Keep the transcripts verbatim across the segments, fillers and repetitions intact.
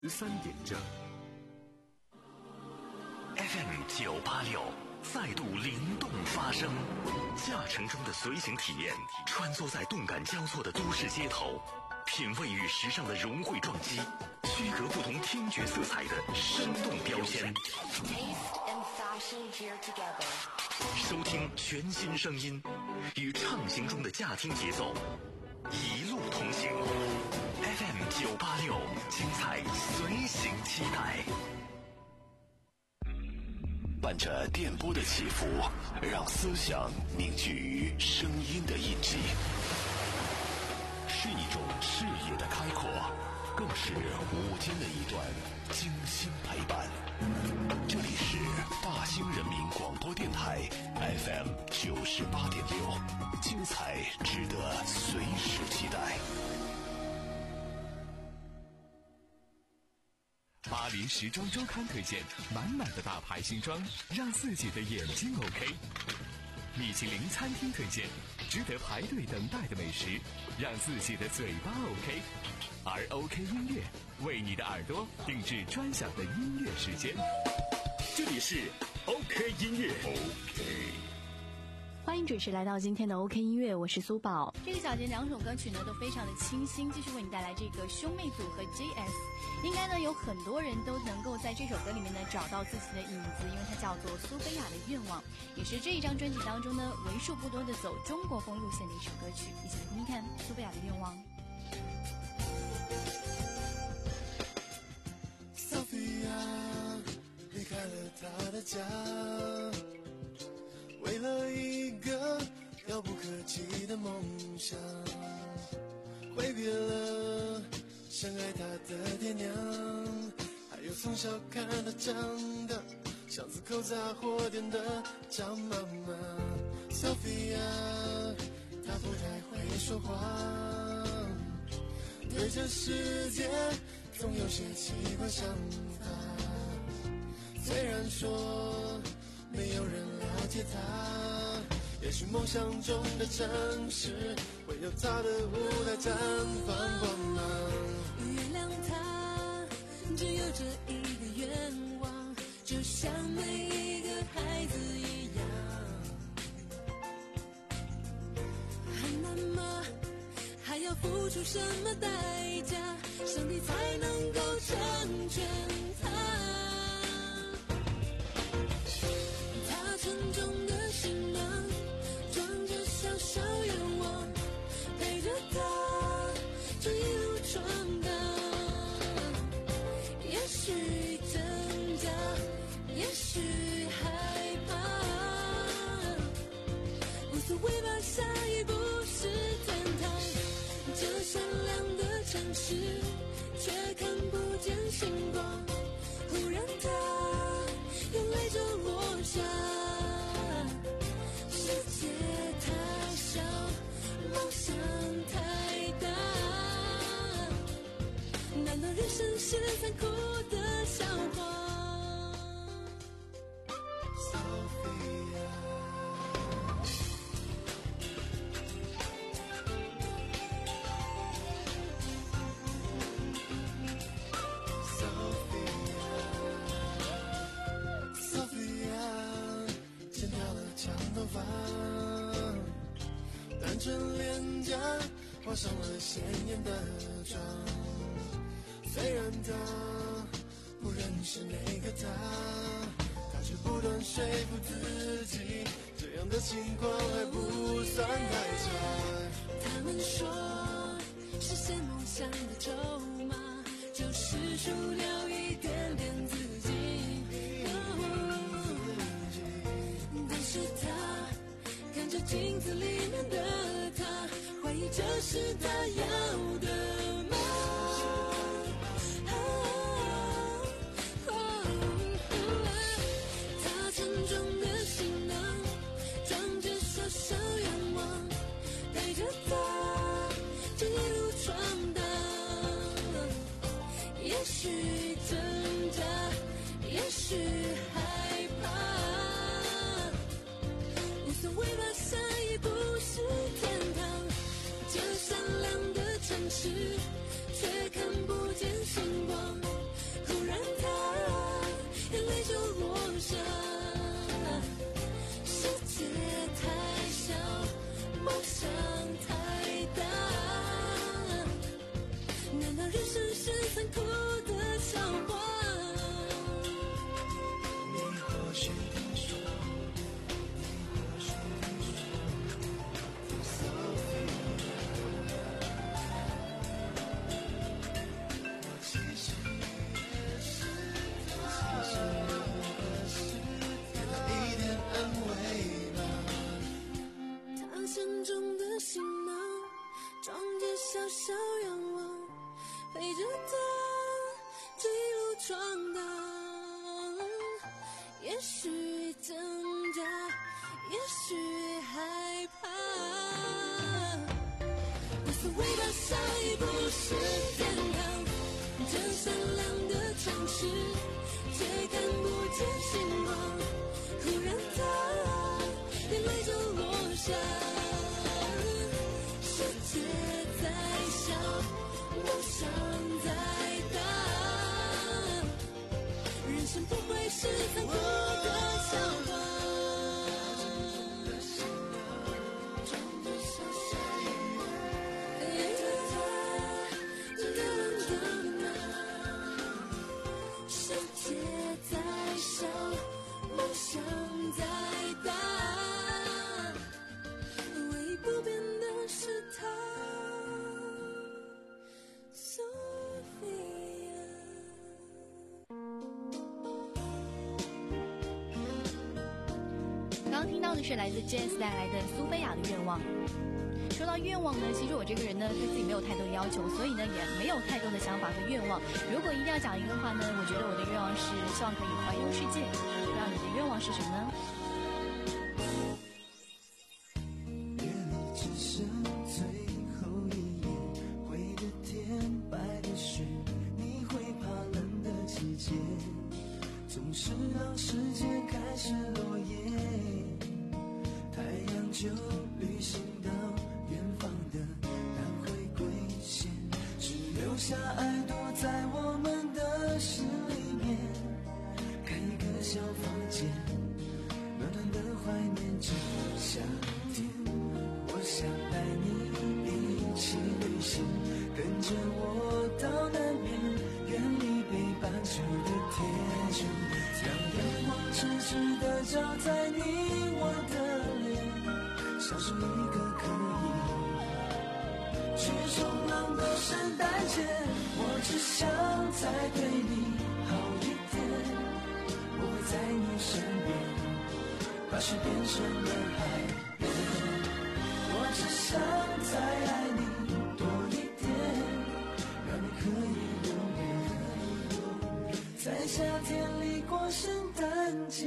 十三点整 F M 九八六再度灵动发声，驾乘中的随行体验，穿梭在动感交错的都市街头，品味与时尚的融汇撞击，区隔不同听觉色彩的生动标签。收听全新声音，与畅行中的驾听节奏，一路同行。F M 九八六，精彩随行期待。伴着电波的起伏，让思想凝聚于声音的印记，是一种视野的开阔，更是午间的一段精心陪伴。这里是大兴人民广播电台 F M 九十八点六，精彩值得随时期待。 巴黎时装周刊推荐满满的大牌新装，让自己的眼睛 OK。米其林餐厅推荐值得排队等待的美食，让自己的嘴巴 OK。而 OK 音乐为你的耳朵定制专享的音乐时间。这里是 OK 音乐 OK。 欢迎准时来到今天的 OK 音乐，我是苏宝。 这个小节两首歌曲呢都非常的清新，继续为你带来这个兄妹组合 J S。 应该呢有很多人都能够在这首歌里面呢找到自己的影子，因为它叫做苏菲亚的愿望，也是这一张专辑当中呢为数不多的走中国风路线的一首歌曲。一起来听听看苏菲亚的愿望。 Sophia 离开了她的家，为了一个遥不可及的梦想，挥别了深爱她的爹娘，还有从小看她长大巷子口杂货店的张妈妈。 Sophia 她不太会说话，对这世界总有些奇怪想法，虽然说没有人了解他，也许梦想中的城市会有他的舞台绽放光芒。 原谅他只有这一个愿望，就像每一个孩子一样。很难吗？还要付出什么代价，上帝才能够成全他？他沉重的行囊装着小小愿望，陪着他这一路闯荡。也许挣扎，也许害怕，无所谓吧，下一步是天堂。这善良的城市却看不见星光，忽然它又泪就落下。世界太小，梦想太大，难道人生是残酷的笑话？ 头发单纯脸颊画上了鲜艳的妆，虽然他不认识那个他，他却不断说服自己，这样的情况还不算太差。 他们说实现梦想的筹码就是输了一点点自己，但是他看着镜子里面的他，怀疑这是他要的吗？他沉重的行囊装着小小愿望，陪着他这一路闯荡。也许挣扎，也许害怕，无所谓吧，下一步是天堂。这善良的城市却看不见星光， 许挣扎，也许害怕，无所谓吧，下一步是天堂。这善良的城市，却看不见星光。忽然它眼泪就落下，世界在小，梦想在大，人生不会是残酷的笑话。世界在小，梦想在大，唯一不变的是他，苏菲亚。 刚刚听到的是来自 J S 带来的苏菲亚的愿望。说到愿望呢，其实我这个人呢对自己没有太多的要求，所以呢也没有太多的想法和愿望。如果一定要讲一个话呢，我觉得我的愿望是希望可以环游世界。不知道你的愿望是什么呢？ 夜里只剩最后一眼，灰的天，白的雪，你会怕冷的季节，总是让世界开始落叶，太阳就旅行到远方的南回归线，只留下爱躲在我们的心里面，开一个小房间，暖暖的怀念着夏天。我想带你一起旅行，跟着我到南边，远离北半球的铁穹，让阳光直直地照在你我的脸，像是一个可以去冲浪的圣诞节。我只想再对你好一点，我会在你身边，把雪变成了海边。我只想再爱你多一点，让你可以永远在夏天里过圣诞节。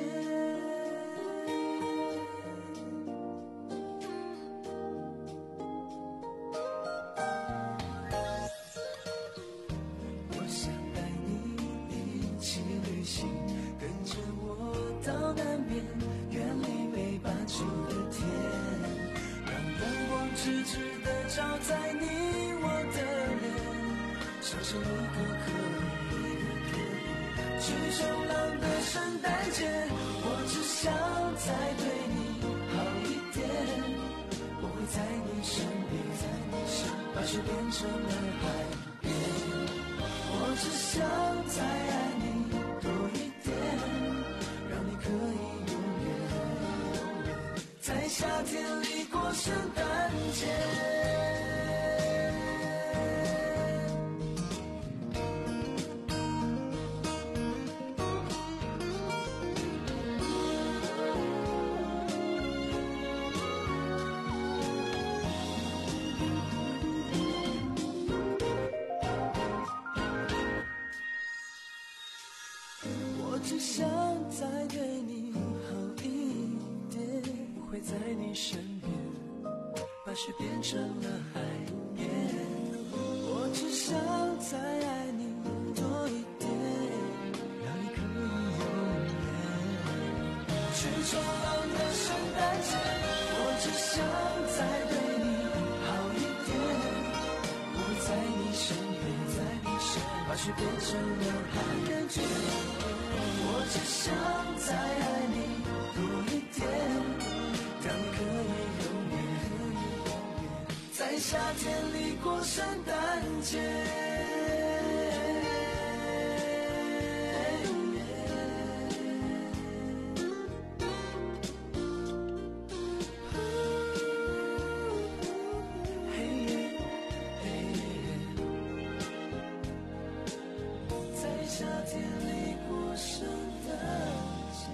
照在你我的脸，像是一个可以去冲浪的圣诞节。我只想再对你好一点，我会在你身边，把雪变成了海边。我只想再爱你多一点，让你可以永远在夏天里过圣诞节。只想再对你好一点，我会在你身边，把雪变成了海边。我只想再爱你多一点，让你可以永远去冲浪的圣诞节。我只想再对你好一点，我会在你身边，在你身边，把雪变成了海边。我只想再爱你多一点，让你可以永远在夏天里过圣诞节。在夏天里过圣诞节。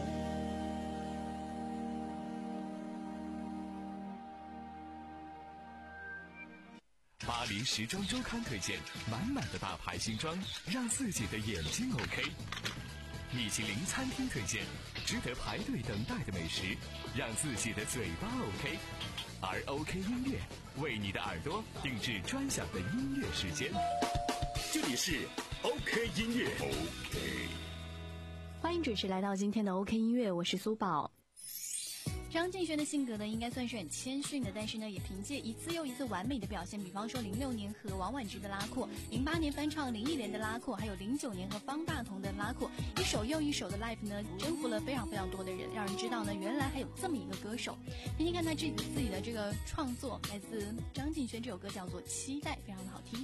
巴黎时装周刊推荐满满的大牌新装，让自己的眼睛 OK。 米其林餐厅推荐，值得排队等待的美食，让自己的嘴巴 OK。而 OK 音乐为你的耳朵定制专享的音乐时间。 这里是 OK 音乐 OK。 欢迎准时来到今天的 OK 音乐，我是苏宝。 张敬轩的性格呢，应该算是很谦逊的，但是呢，也凭借一次又一次完美的表现，比方说零六年和王菀之的《拉阔》，零八年翻唱林忆莲的《拉阔》，还有零九年和方大同的《拉阔》，一首又一首的 Live 呢，征服了非常非常多的人，让人知道呢，原来还有这么一个歌手。听听看他自己自己的这个创作，来自张敬轩，这首歌叫做《期待》，非常的好听。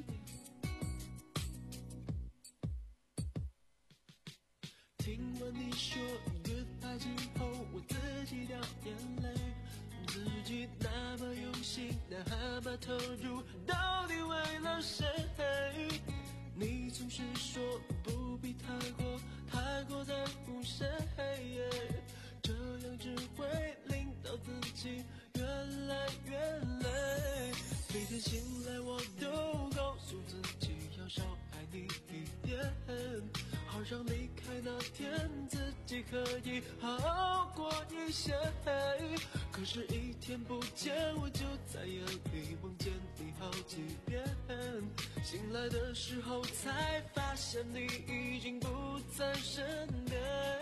听完你说 goodbye 之后，我自己掉眼泪，自己那么用心，那么投入，到底为了谁？你总是说不必太过太过在乎谁，这样只会令到自己越来越累。每天醒来我都告诉自己要少爱你一点，好让离开那天自己可以好好过一些。可是一天不见，我就在夜里梦见你好几遍，醒来的时候才发现你已经不在身边。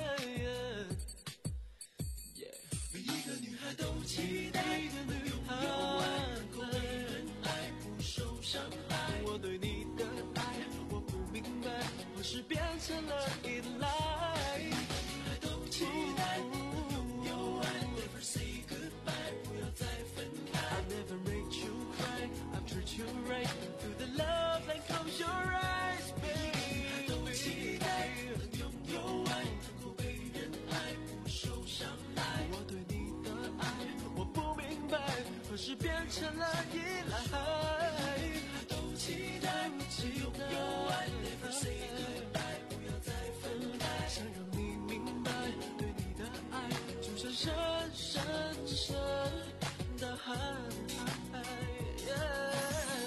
每一个女孩都期待能拥有爱，能够被人爱，不受伤害。我对你的爱，我不明白，何时变成了依赖。女孩都期待能拥有爱 ，Never say goodbye， 不要再分开。I never made you cry， I've treated you right through the love and close your eyes， baby。女孩都期待能拥有爱，能够被人爱，不受伤害。我对你的爱，我不明白，何时变成了依赖。女孩都期待能拥有爱 ，Never say goodbye， 不要再分开。想让你明白，对你的爱就像深深深的海。Yeah。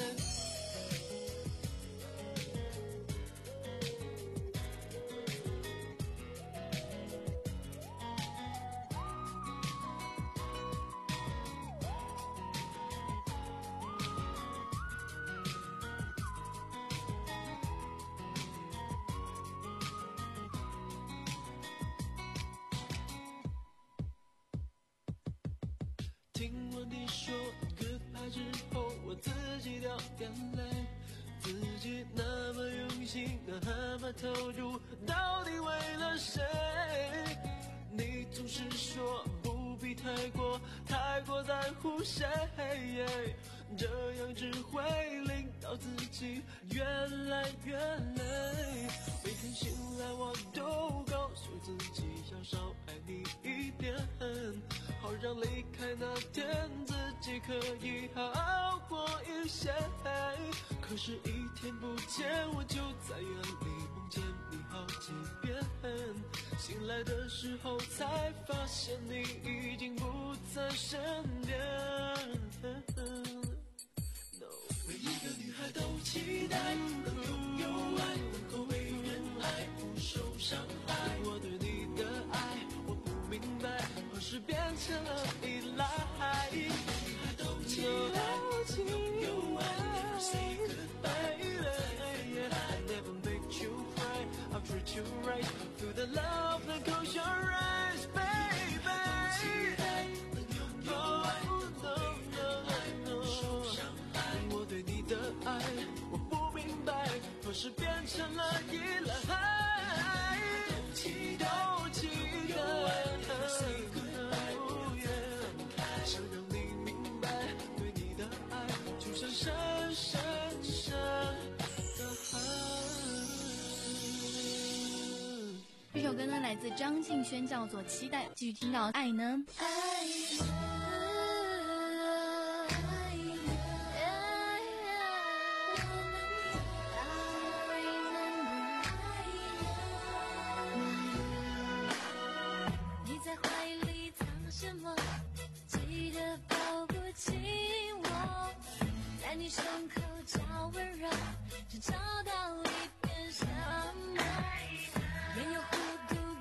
听完你说 goodbye 之后，我自己掉眼泪，自己那么用心，那么投入，到底为了谁？你总是说不必太过太过在乎谁，这样只会令到自己越来越累。每天醒来我都告诉自己要少爱你一点，好让离开那天自己可以好好过一些。可是一天不见，我就在夜里梦见你好几遍，醒来的时候才发现你已经不在身边。No， 每一个女孩都期待能拥有爱，能够被人爱，不受伤害。我对你的爱，我不明白，何时变成了依赖。女孩都期待能拥有爱 ，Never say goodbye。I never make you cry, I'll treat you right through the love that close your eyes, baby。都期待能拥有爱，能够被人爱，不受伤害。我对你的爱，我不明白，何时变成了依赖。都期待能拥有爱 ，Never say goodbye， 不要再分开。想让你明白，对你的爱就像深深深的海。 这首歌呢来自张敬轩，叫做《期待》。继续听到爱呢。 你在怀里藏什么？记得抱不紧我，在你胸口找温柔，只找到一片沙漠。没有弧度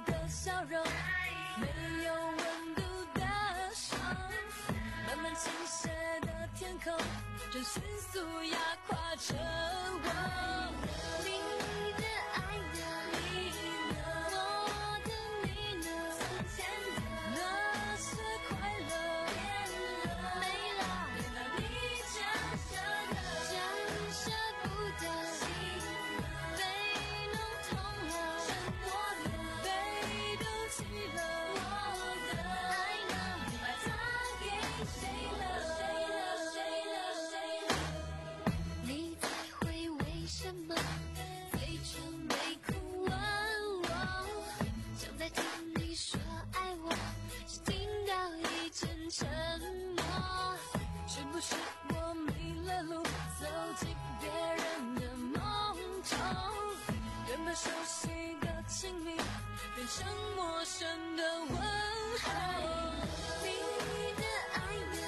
口，真心素压垮成我。你的爱呢？你呢？我的你呢？从前的那些快乐变了，没了，变了你将舍得，将舍不得，心被弄痛了，沉默了，被丢弃了，我的爱呢？你把它给谁了？谁了？谁了？谁了？你在回为什么？嘴唇没哭问我，想再听你说爱我，只听到一阵沉默。是不是我迷了路，走进别人的梦中？原本熟悉的亲密，变成陌生的问候。你的爱呢？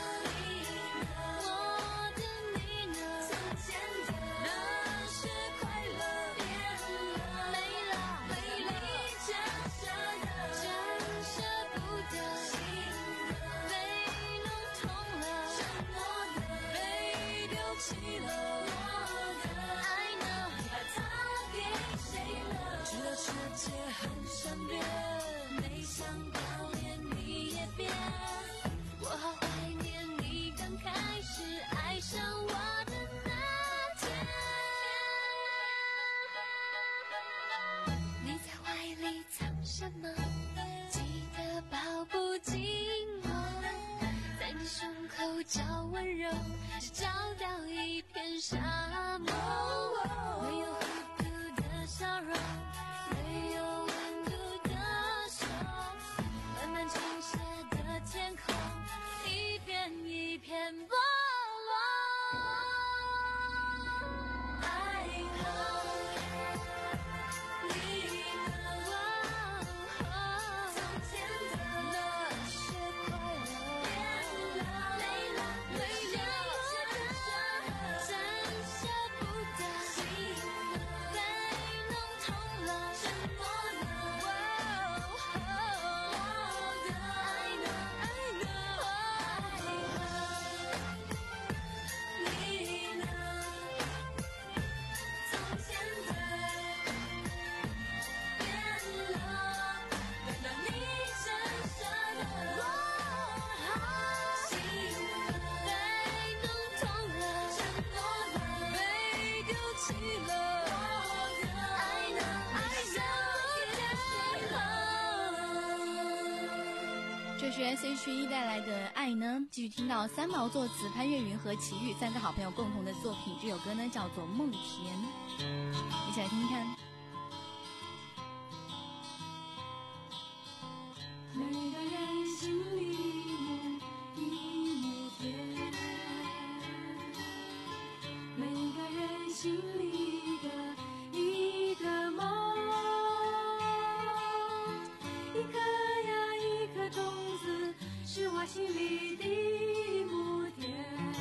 我的你呢？从前的那些快乐变了，没了，没了，你将舍得，将舍不得，心被弄痛了，沉默了，被丢弃了，我的爱呢？你把它给谁了？知道世界很善变，没想到连你也变。我好怀念你刚开始爱上我的那天。你在怀里藏什么？记得抱不紧我，在你胸口找温柔，只找到一片沙漠。没有糊涂的笑容，没有温度的手，慢慢倾斜的天空，一片一片剥落。爱呢？你呢？从前的那些快乐变了，没了，没了，真舍不得，心被弄痛了，沉默了，我的爱呢？爱呢？你呢？从前的变了，变到你真舍得，心被弄痛了，沉默了，被丢弃了，我的爱呢？爱呢？ 这是 S H E 带来的《爱呢》，继续听到三毛作词，潘越云和齐豫三个好朋友共同的作品。这首歌呢叫做《梦田》，一起来听听看。 每个人心里有一亩田，每个人心里的一个梦，一颗呀一颗种子，是我心里的亩田。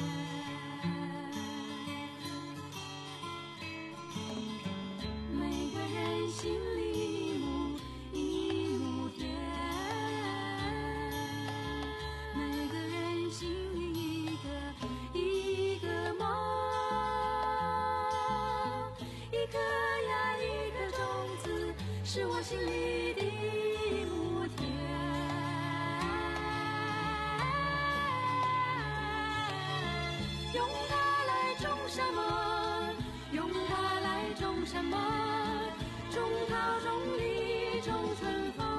每个人心里有一亩田，每个人心里一个一个梦，一颗呀一颗种子，是我心里的亩田。用它来种什么？用它来种什么？种桃种李种春风。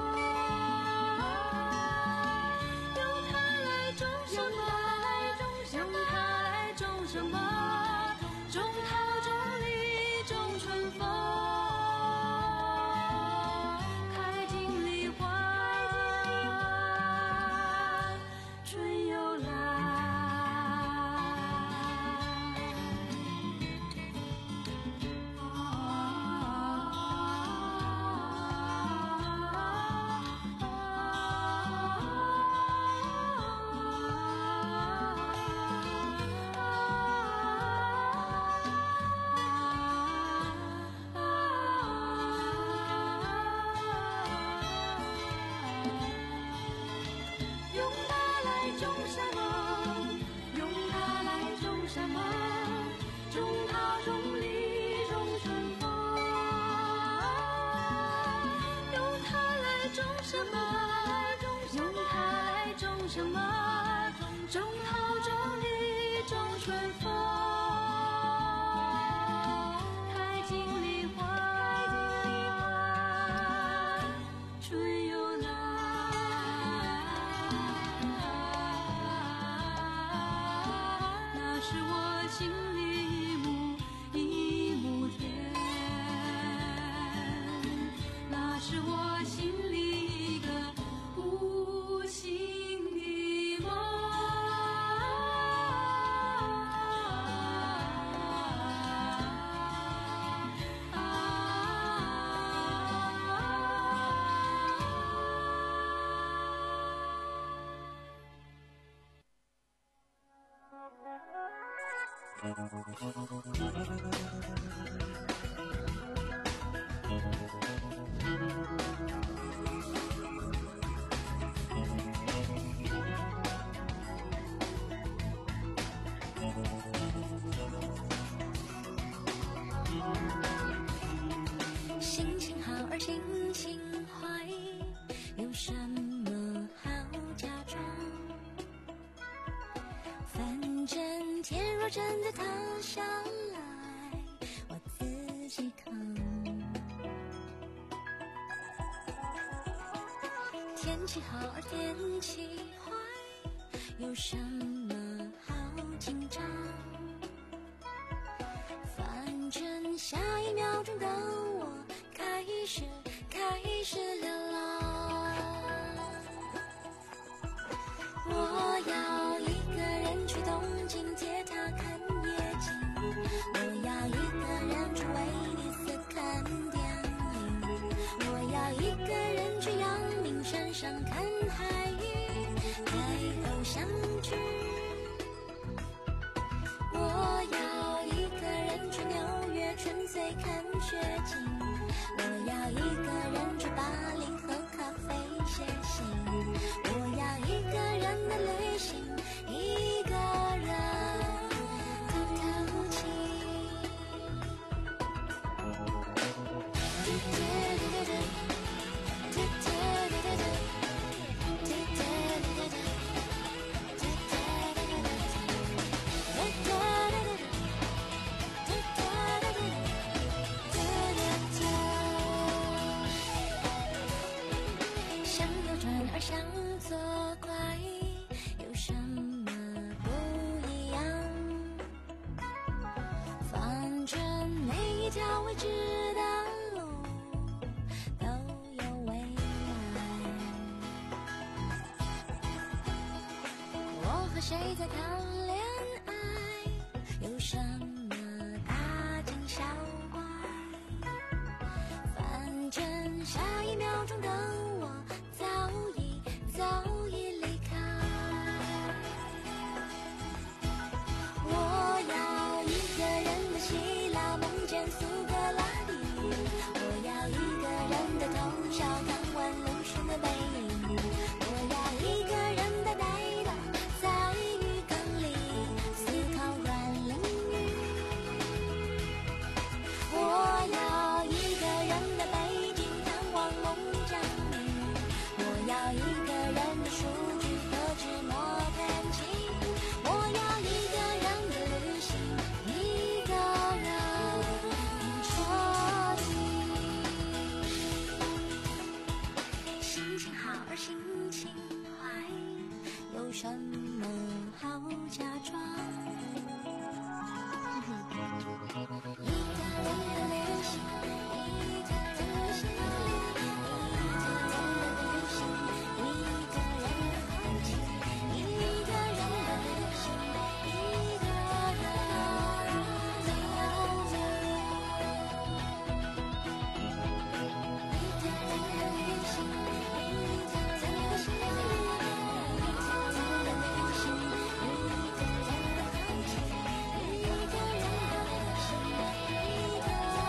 用它来种什么？用它来种什么？种桃种李种春风。开尽梨花，春又来。啊像马桶中逃中一种春风，开尽梨花，春又来，那是我心里一亩一亩田，那是我心里一个无心的梦。心情好而心情坏，有什么好假装？反正天若真的塌下来，我自己扛。天气好而天气坏，有什么好紧张？反正下一秒钟的我开始开始流浪。我要一个人去东京铁塔看夜景，我要一个人去威尼斯看电影，我要一个人去阳明山上看海鱼，拍偶像剧。我要一个人去纽约纯粹看雪景，我要一个人去巴黎喝咖啡写信，我要一个人的旅行，一个人透透气。向右转而向左拐，有什么不一样？反正每一条未知的路都有未来。我和谁在谈恋爱？有什么大惊小怪？反正下一秒钟的我早已早已离开。我要一个人的希腊梦见苏格拉底，我要一个人的通宵看完路上的背影，我要一个人呆呆的在浴缸里思考软淋雨，我要一个人的北京看望孟姜女，我要一个人的数据和纸墨弹琴，我要一个人的旅行，一个人说起。心情好而心情坏，有什么好假装？一个人的旅行，一个人旅行，一个人的旅行，一个人的好奇，一个人的旅行，一个人流浪。一个人的旅行，一个人的旅行，一个人的旅行，一个人的好奇，一个人的旅行，一个人流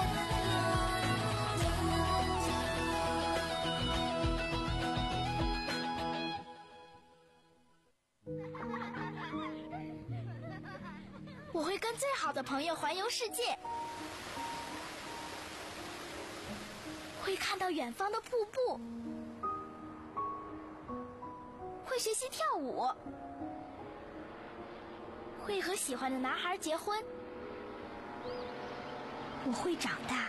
我会跟最好的朋友环游世界，会看到远方的瀑布， 会学习跳舞，会和喜欢的男孩结婚。我会长大。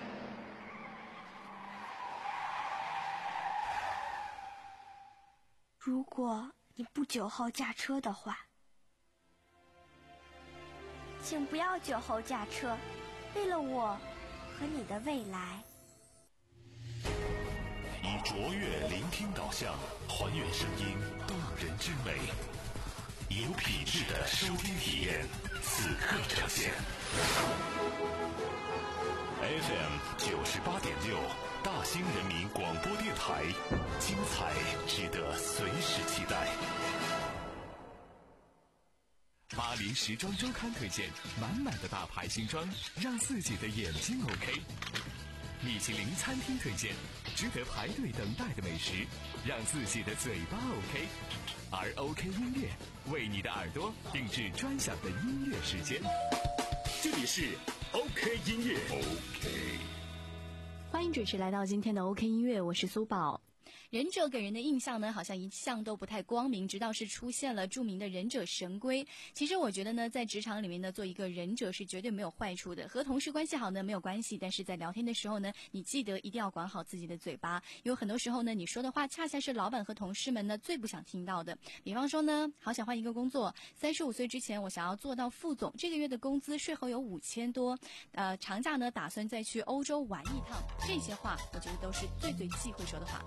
如果你不酒后驾车的话，请不要酒后驾车，为了我和你的未来。 以卓越聆听导向，还原声音动人之美，有品质的收听体验，此刻呈现。F M 九十八点六，大兴人民广播电台，精彩值得随时期待。 巴黎时装周刊推荐满满的大牌新装，让自己的眼睛 OK。米其林餐厅推荐值得排队等待的美食，让自己的嘴巴 OK。而 OK 音乐为你的耳朵定制专享的音乐时间。这里是 OK 音乐 OK。 欢迎准时来到今天的 OK 音乐，我是苏宝。 忍者给人的印象呢，好像一向都不太光明，直到是出现了著名的忍者神龟。其实我觉得呢，在职场里面呢，做一个忍者是绝对没有坏处的。和同事关系好呢没有关系，但是在聊天的时候呢，你记得一定要管好自己的嘴巴。有很多时候呢，你说的话恰恰是老板和同事们呢最不想听到的。比方说呢，好想换一个工作，三十五岁之前我想要做到副总，这个月的工资税后有五千多，呃，长假呢打算再去欧洲玩一趟。这些话我觉得都是最最忌讳说的话。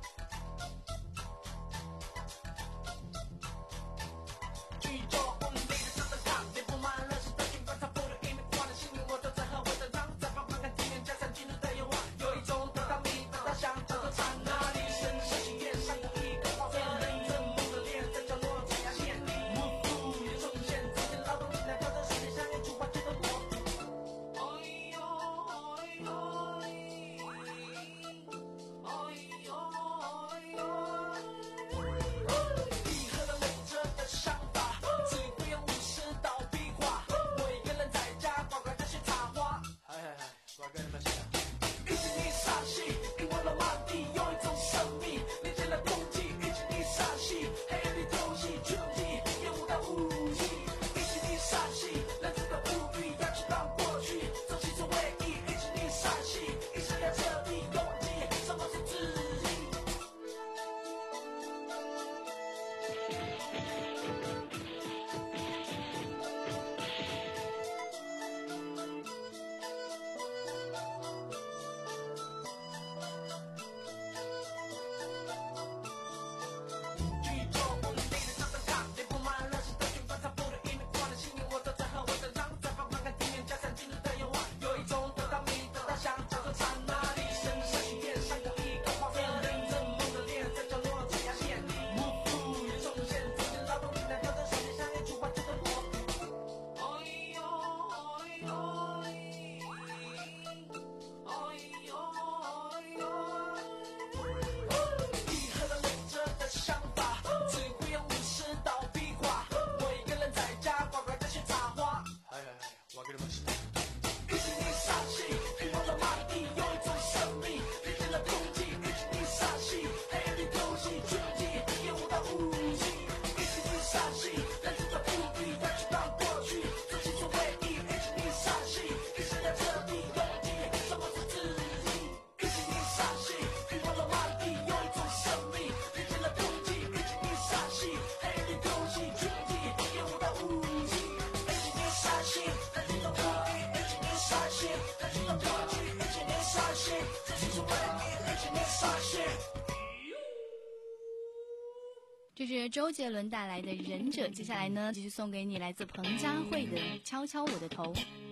这是周杰伦带来的《忍者》，接下来呢，继续送给你来自彭佳慧的《敲敲我的头》。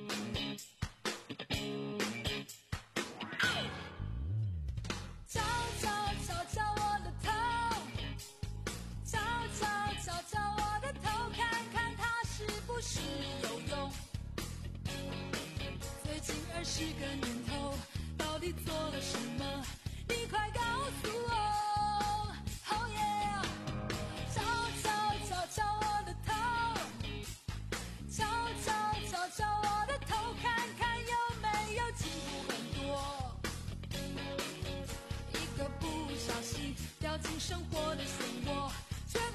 敲敲敲敲我的头，敲敲敲敲我的头，看看它是不是有用。最近二十个年头，到底做了什么？你快告诉我。Oh yeah， 敲敲敲敲我的头，敲敲敲敲我的头，看看有没有进步很多。一个不小心掉进生活的漩涡，却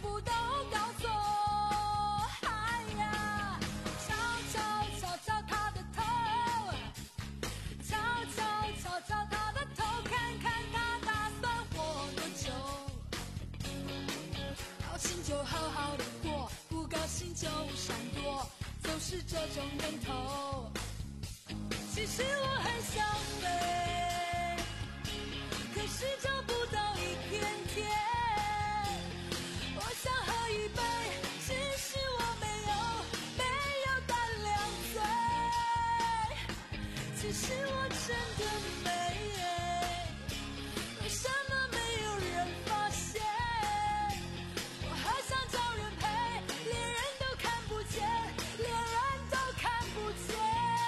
这种念头。其实我很想飞，可是找不到一片天。我想喝一杯，只是我没有没有胆量醉。其实我真的没，为什么没有人发现？我好想找人陪，连人都看不见，连人都看不见。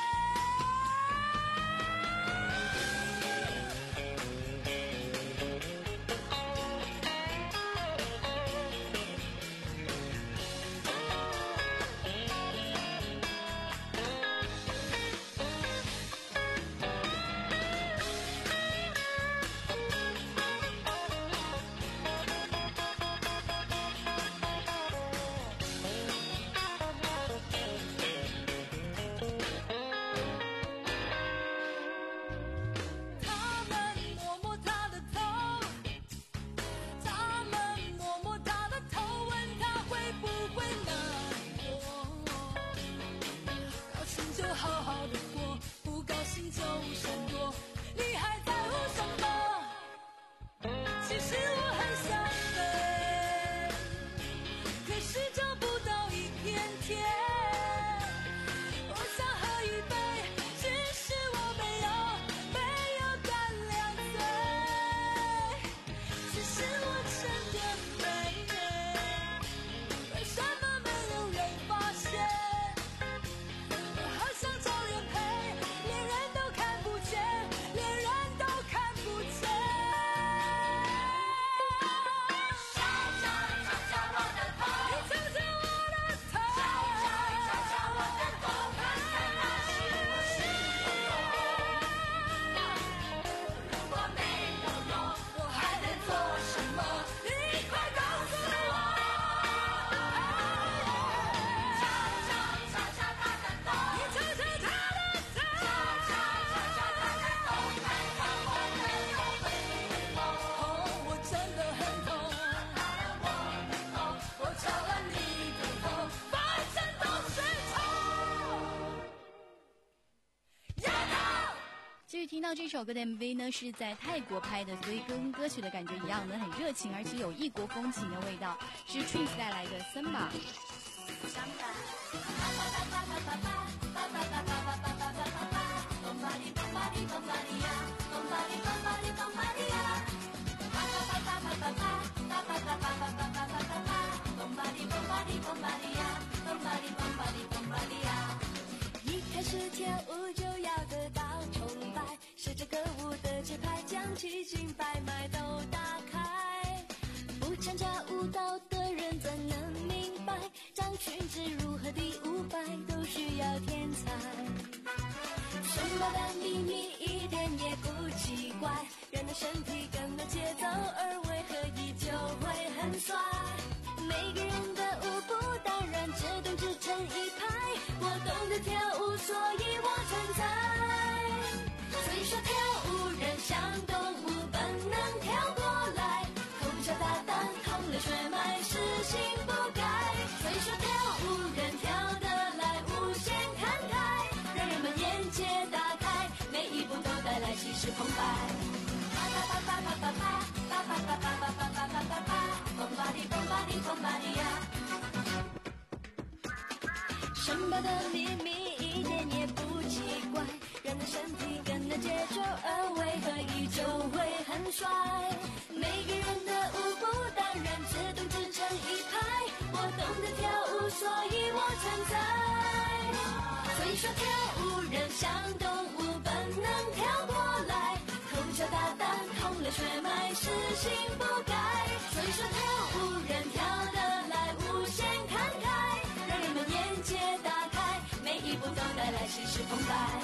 他们摸摸他的头，他们摸摸他的头，问他会不会难过。高兴就好好的过，不高兴就闪躲，你还在乎什么？其实我很想飞，可是找不到一片天。我想喝一杯，只是我没有没有胆量醉。其实我真的没，为什么没有人发现？我好想找人陪，连人都看不见，连人都看不见。敲敲敲敲我的头，你敲敲我的头，敲敲敲敲我的头，看看那是不是有用？如果没有用，我还能做什么？你快告诉我！敲敲敲敲他的头，你敲敲他的头，敲敲敲敲他的头，看看我的头会不会痛？哦，我真的很痛。他让我的头，我敲了你的头，反正都是痛。丫头。 继续听到这首歌的 M V 呢，是在泰国拍的，所以跟歌曲的感觉一样呢，很热情，而且有异国风情的味道，是 Twins 带来的《森巴》。 一开始跳舞就要得到崇拜，随着歌舞的节拍，将七情百脉都打开。不参加舞蹈的人怎能明白，张裙子如何第五百都需要天才。什么的秘密一点也不奇怪，人的身体跟了节奏，而为何依旧会很帅？每个人的舞步当然自动自成一派，我懂得跳舞，所以我存在。虽说跳舞人像动物，本能跳过来，口角大胆，痛了血脉，死性不改。虽说跳舞人跳得来，无限慷慨，让人们眼界打开，每一步都带来气势澎湃。啪啪啪啪啪啪啪啪啪啪啪啪啪啪啪啪，蹦吧哩蹦吧哩蹦吧哩呀。什么的秘密一点也不奇怪，人的身体跟了节奏，而为何依旧会很帅？每个人的舞步当然自动自成一派，我懂得跳舞，所以我存在。虽说跳舞人像动物，本能跳过来，口角大胆，痛了血脉，死性不改。虽说跳舞人跳得来，无限慷慨，让人们眼界打开，每一步都带来气势澎湃。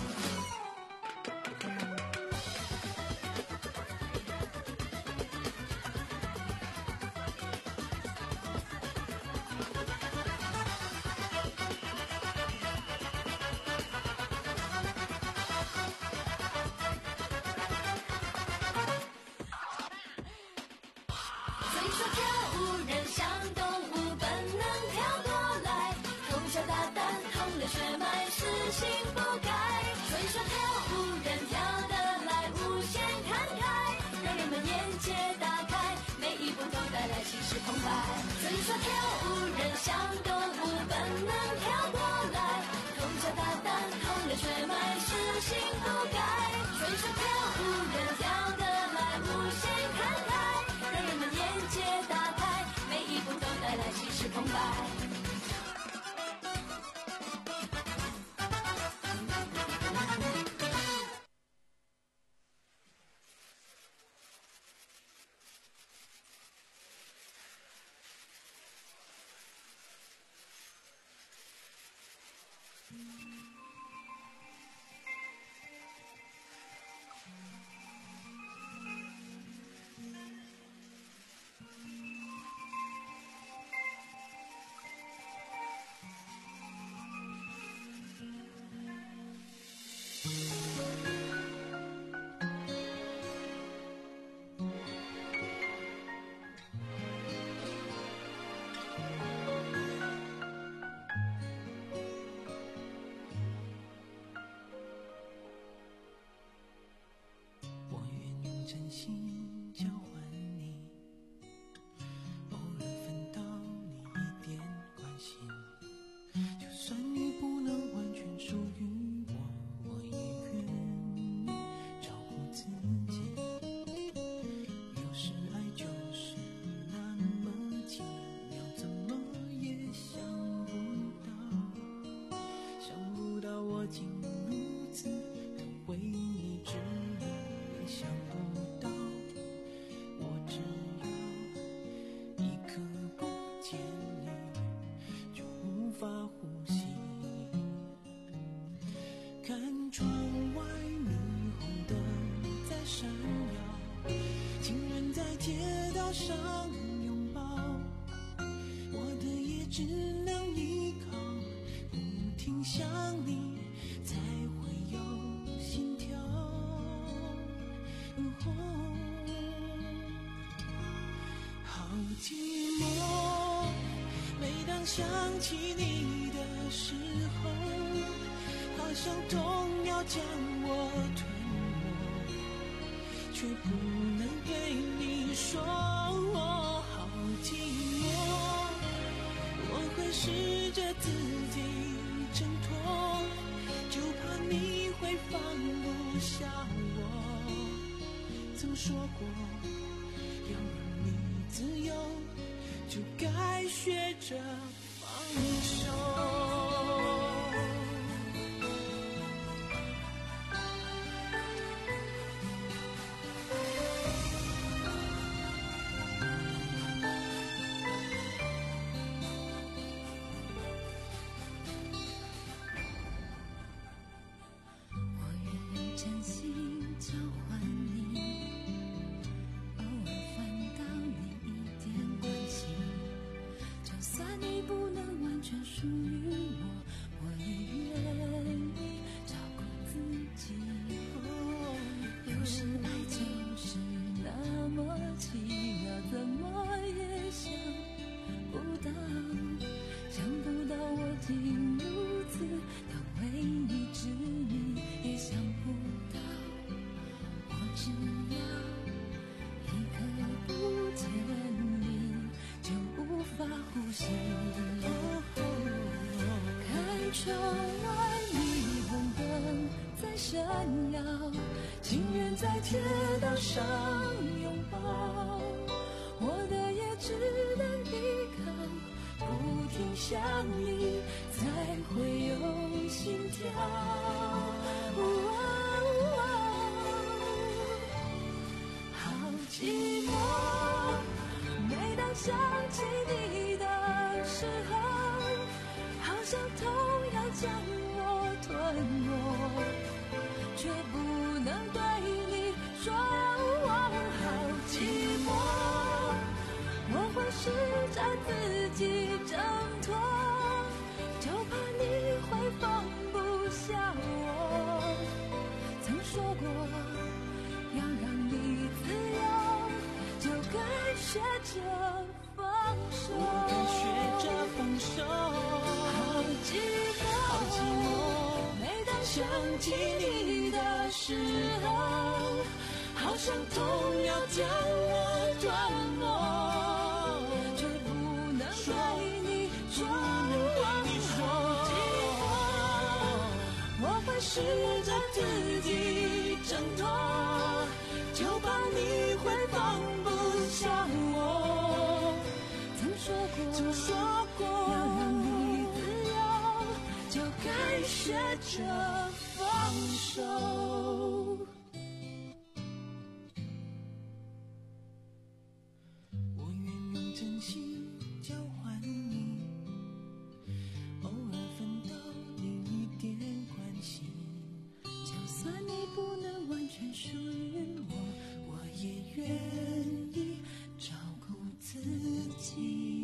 虽说跳舞人像动物，本能跳过来，口角大胆，痛了血耍跳舞人像动物本能跳过来，口角大胆，口了血脉，死性不改。水手跳舞人跳得来，无限慷慨，让人们眼界打开，每一步都带来气势澎湃。 真心交换你，偶尔分到你一点关心，就算你不能完全属于我，我也愿意照顾自己。有时爱就是那么近，要怎么也想不到，想不到我竟如此为你执迷，也想不到窗外霓虹灯在闪耀，情人在街道上拥抱，我的也只能依靠，不停想你才会有心跳。哦，好寂寞，每当想起你的时候，好像痛要将我吞没，却不能对你说我好寂寞。我会试着自己挣脱，就怕你会放不下我。曾说过要让你自由，就该学着放手。窗外霓虹灯在闪耀，情人在街道上拥抱，我的也只能依靠，不停想你才会有心跳。哦哦哦，好寂寞，每当想起你的时候，好像痛要将我吞没，却不能对你说我好寂寞。我会试着自己挣脱，就怕你会放不下我。曾说过要让你自由，就该学着放手，我该学着放手。好寂寞，好寂寞，每当想起你的时候，好像痛要将我吞没，却不能试着自己挣脱，就怕你会放不下我。曾说过，曾说过要让你自由，就该学着放手。我愿用真心交换你，偶尔分到你一点关心，就算你不能完全属于我，我也愿意照顾自己。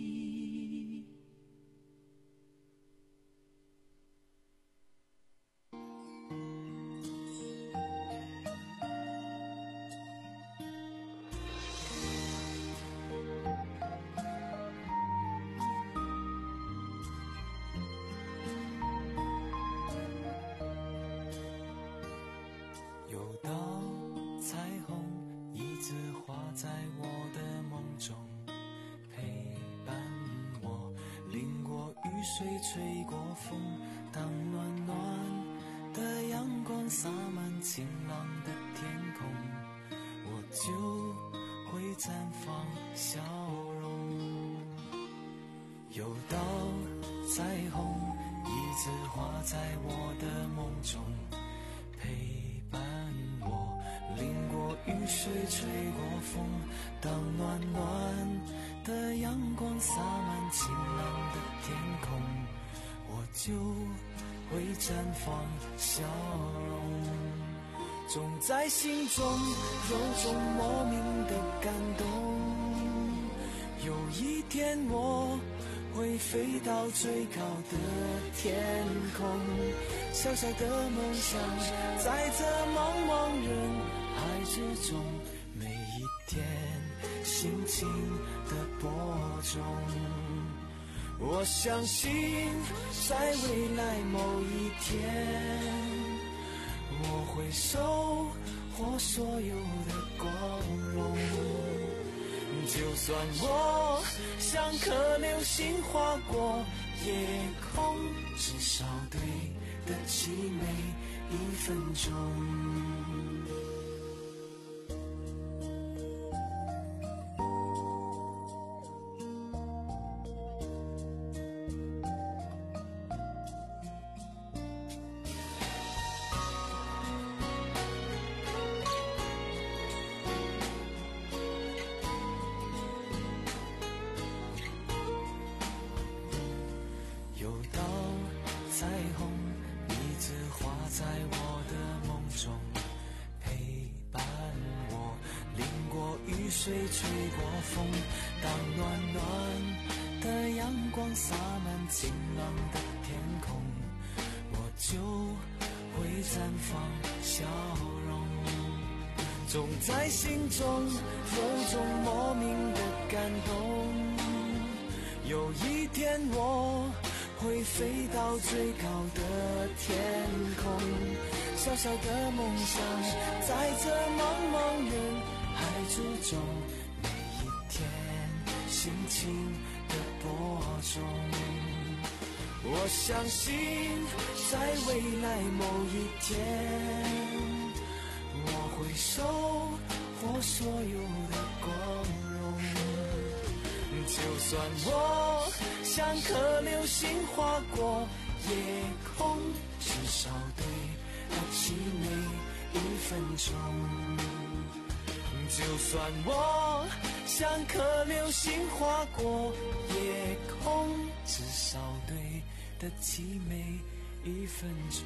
有道彩虹一直画在我的梦中，陪伴我淋过雨水，吹过风，当暖暖的阳光洒满晴朗的天空，我就会绽放笑容。有道彩虹一直画在我的梦中，陪伴我淋过雨水，吹过风，当暖暖的阳光洒满晴朗的天空，我就会绽放笑容。总在心中有种莫名的感动，有一天我会飞到最高的天空，小小的梦想在这茫茫人海之中，每一天心情的播种。我相信在未来某一天，我会收获所有的光荣。就算我像颗流星划过夜空，至少对得起每一分钟。有道彩虹一直画在我的梦中，陪伴我淋过雨水，吹过风，当暖暖的阳光洒满晴朗的天空，我就会绽放笑容。总在心中有种莫名的感动，有一天我会飞到最高的天空，小小的梦想在这茫茫人海之中，每一天心情的播种。我相信在未来某一天，我会收获所有的光荣。就算我像颗流星划过夜空，至少对得起每一分钟。就算我像颗流星划过夜空，至少对得起每一分钟。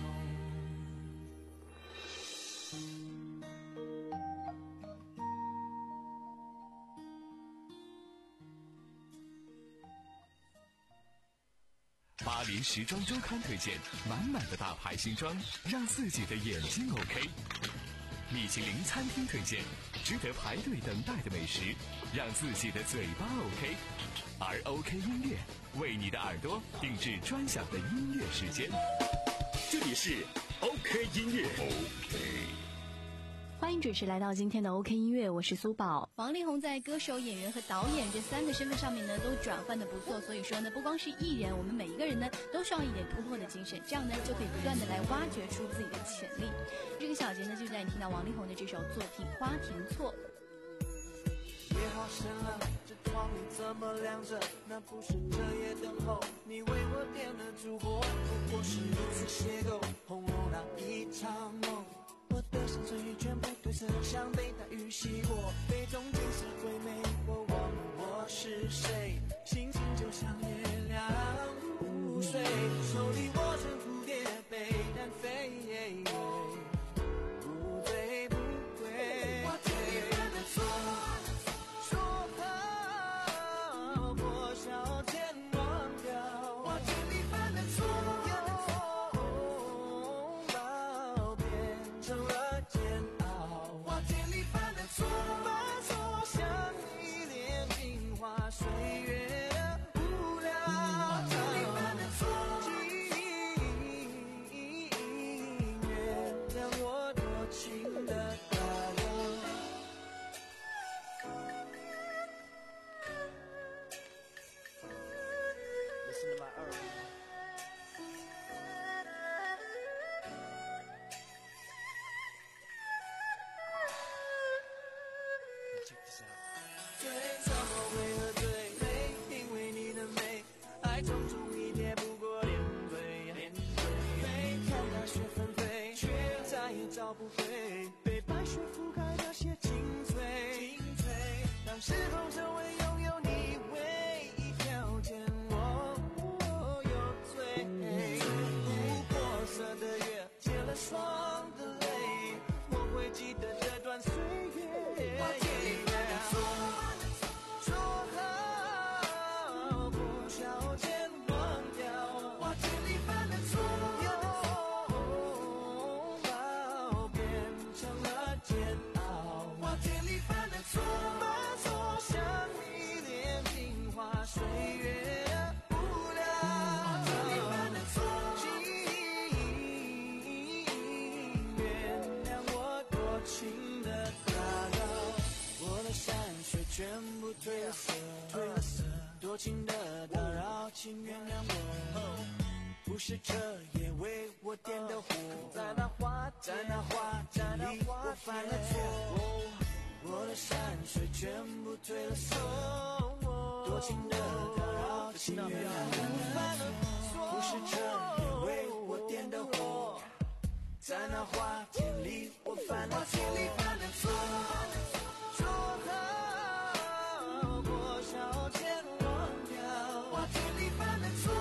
巴黎时装周刊推荐满满的大牌新装，让自己的眼睛 OK。米其林餐厅推荐值得排队等待的美食，让自己的嘴巴 OK。而 OK 音乐为你的耳朵定制专享的音乐时间。 这里是 OK 音乐。OK。 欢迎准时来到今天的 OK 音乐，我是苏宝。 王力宏在歌手、演员和导演这三个身份上面呢，都转换的不错。所以说呢，不光是艺人，我们每一个人呢，都需要一点突破的精神，这样呢，就可以不断的来挖掘出自己的潜力。这个小节呢，就在你听到王力宏的这首作品《花田错》。 夜好深了，这窗里怎么亮着？那不是彻夜等候，你为我点了烛火。不过是如此邂逅，轰隆那一场梦。我的深邃与全部褪色，像被大雨洗过。杯中尽是鬼魅，我忘了我是谁。心情就像月亮如水，手里握着蝴蝶被单飞，不醉不归。我天地般的错，说好破晓前忘掉。我天地般的错，找不回被白雪覆盖那些精粹，当时候成为拥有你唯一条件，我有罪。琥珀色的月，结了霜的泪，我会记得这段岁月。我天地般的错，说好破晓前忘掉。我天地般的错。岁月无聊，天地般的错，原谅我多情的打扰，我的山水全部褪了色，褪了色，多情的打扰，请原谅我，不是彻夜为我点的火，在那花在那花在那我犯了错，我的山水全部褪了色。多情的打扰，请原谅我，不是彻夜为我点的火，在那花田里我犯了错，天地般的错，说好破晓前忘掉，我天地般的错，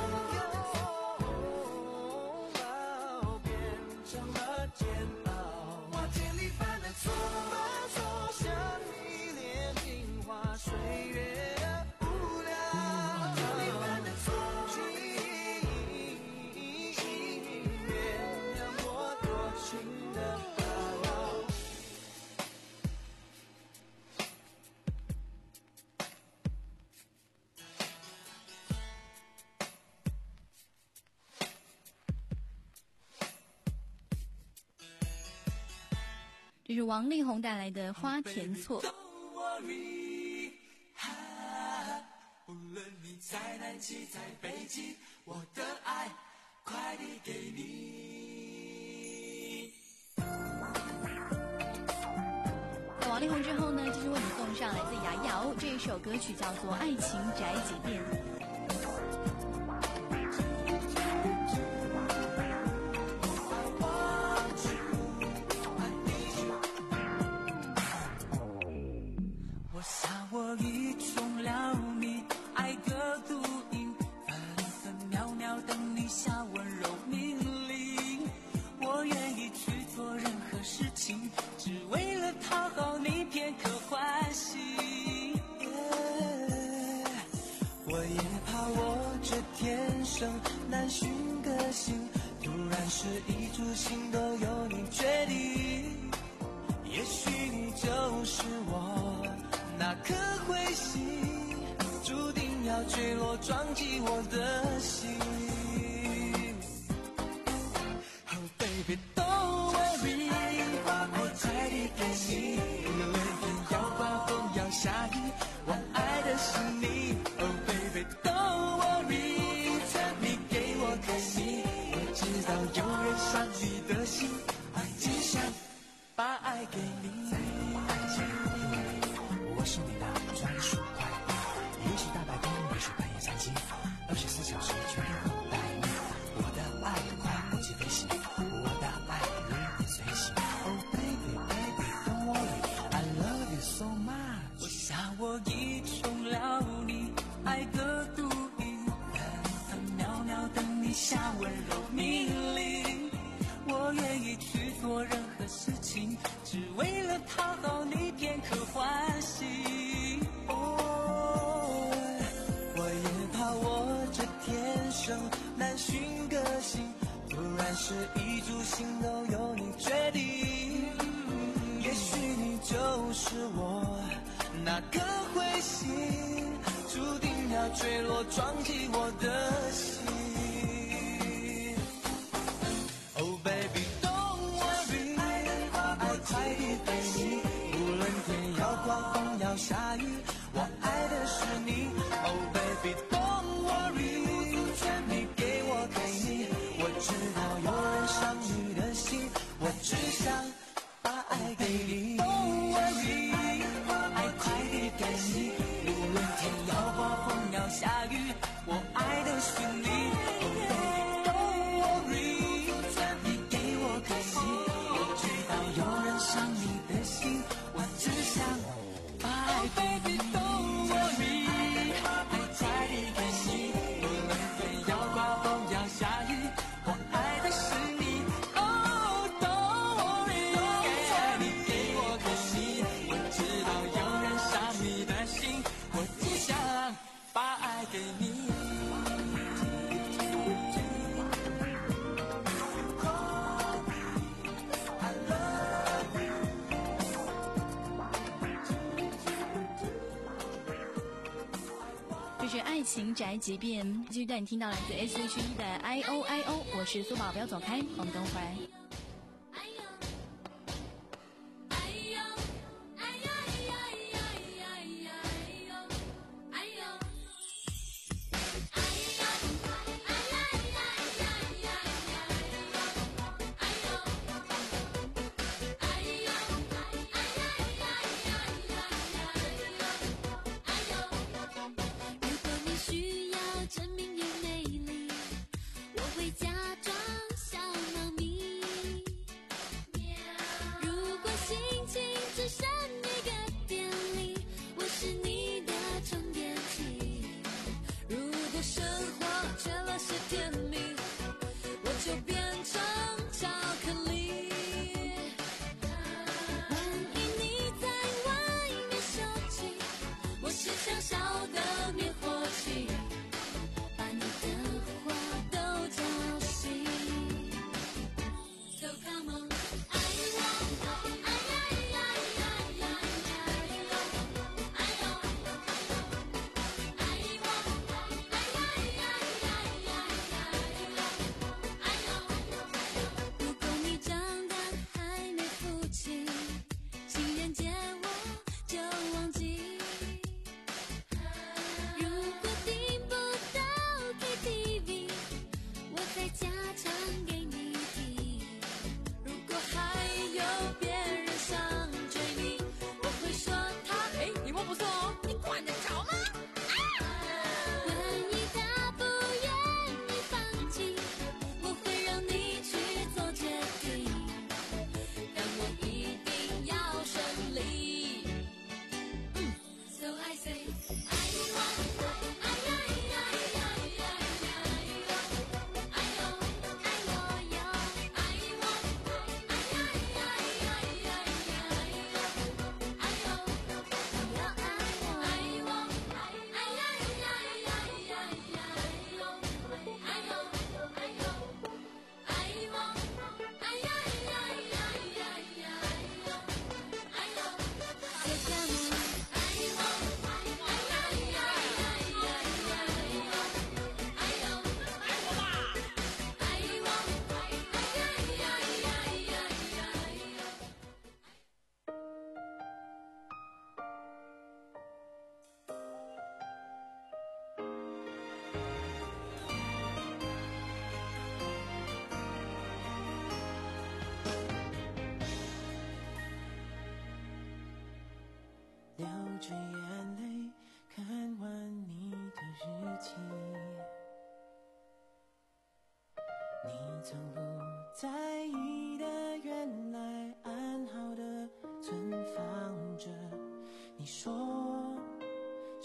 拥抱变成了煎熬，我天地般的错，把错向你炼精华岁月。 这是王力宏带来的《花田错》。 无论你在南极在北极，我的爱快递给你。 在王力宏之后呢，继续为你送上来自雅瑶这一首歌曲，叫做《爱情宅急便》。 我想我已中了你爱的毒瘾，分分秒秒等你下温柔命令。我愿意去做任何事情，只为了讨好你片刻欢喜。我也怕我这天生难寻个性，突然是一株心都由你决定。也许你就是我那颗彗星，注定要坠落撞击我的心。 Oh baby don't worry， 爱在你变的舒快。也许大白天，也许半夜三更，二十四小时全等待你。我的爱快国际飞行，我的爱如影随形。Oh baby baby don't worry I love you so much。 我想我已中了你爱的毒瘾，分分秒秒等你下温柔命令。我愿意去做任何事情，只为了讨好你片刻欢喜。 哦，我也怕我这天生难寻个性，突然是一株心都由你决定。也许你就是我那颗彗星，注定要坠落撞击我的心。Oh baby don't worry， 爱快递给你，无论天要刮风要下雨，我爱的是你。Oh baby don't worry， 你给我给你，我知道有人伤你的心，我只想把爱给你。Don't worry， 爱快递给你，无论天要刮风要下雨，我爱的是你。Oh baby don't worry， 你给我给你，我知道有人伤你的心，我只想把爱给你。Don't worry， 爱快递给你，无论天要刮风要下雨，我爱的是你。Oh don't worry， 你给我给你，我知道有人伤你的心，我只想把爱给你。 这是爱情宅急便，继续带你听到来自 S H E 的 I O I O， 我是苏宝，不要走开，我们等会儿。 证明有魅力，我会假装小猫咪。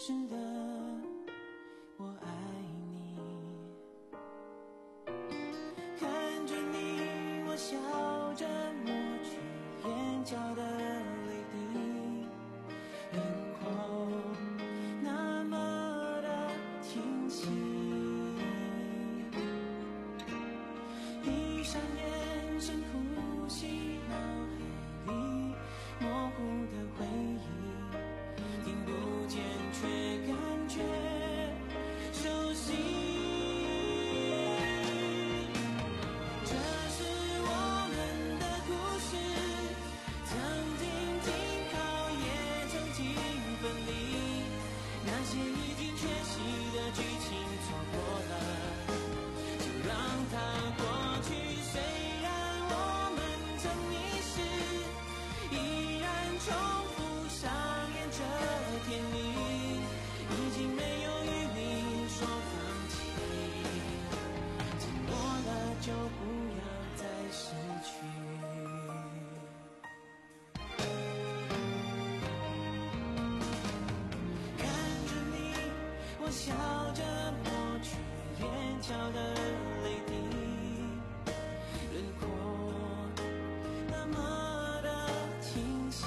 是的，我爱你。看着你，我笑着抹去眼角的泪滴，轮廓那么的清晰。闭上眼，深呼吸，脑海里模糊的回忆，听不见却感觉熟悉。这是我们的故事，曾经紧靠也曾经分离，那些已经缺席的剧情错过了，就让它过去。虽然我们曾迷失，依然重复上演着甜蜜，已经没有余力说放弃，寂寞了就不要再失去。看着你，我笑着抹去眼角的泪滴，轮廓那么的清晰。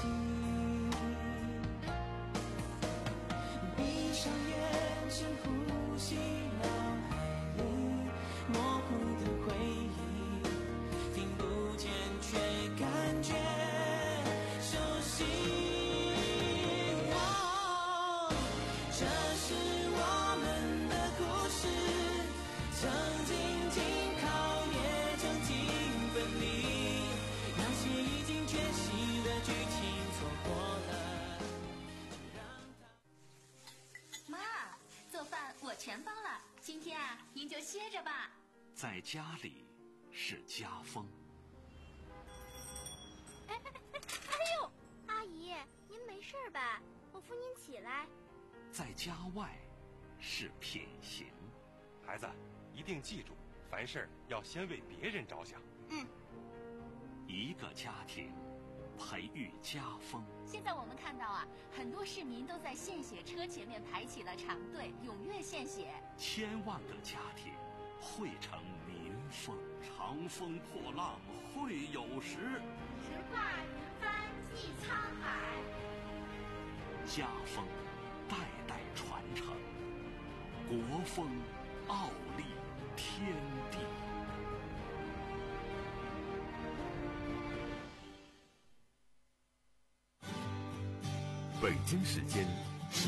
闭上眼，深呼吸，脑海里模糊的回忆，听不见却感觉熟悉。哦，这是我们的故事，曾经紧靠也曾经分离，那些已经缺席的剧情错过了，就让它。 妈，做饭我全包了，今天啊，您就歇着吧。 在家里是家风， 哎哎哎哎呦，阿姨，您没事吧？我扶您起来。 在家外是品行。 孩子，一定记住，凡事要先为别人着想。 嗯， 一个家庭培育家风。 现在我们看到啊，很多市民都在献血车前面排起了长队，踊跃献血。 千万个家庭汇成民风，长风破浪会有时， 直挂云帆济沧海。 家风代代传承，国风傲立天地。 北京时间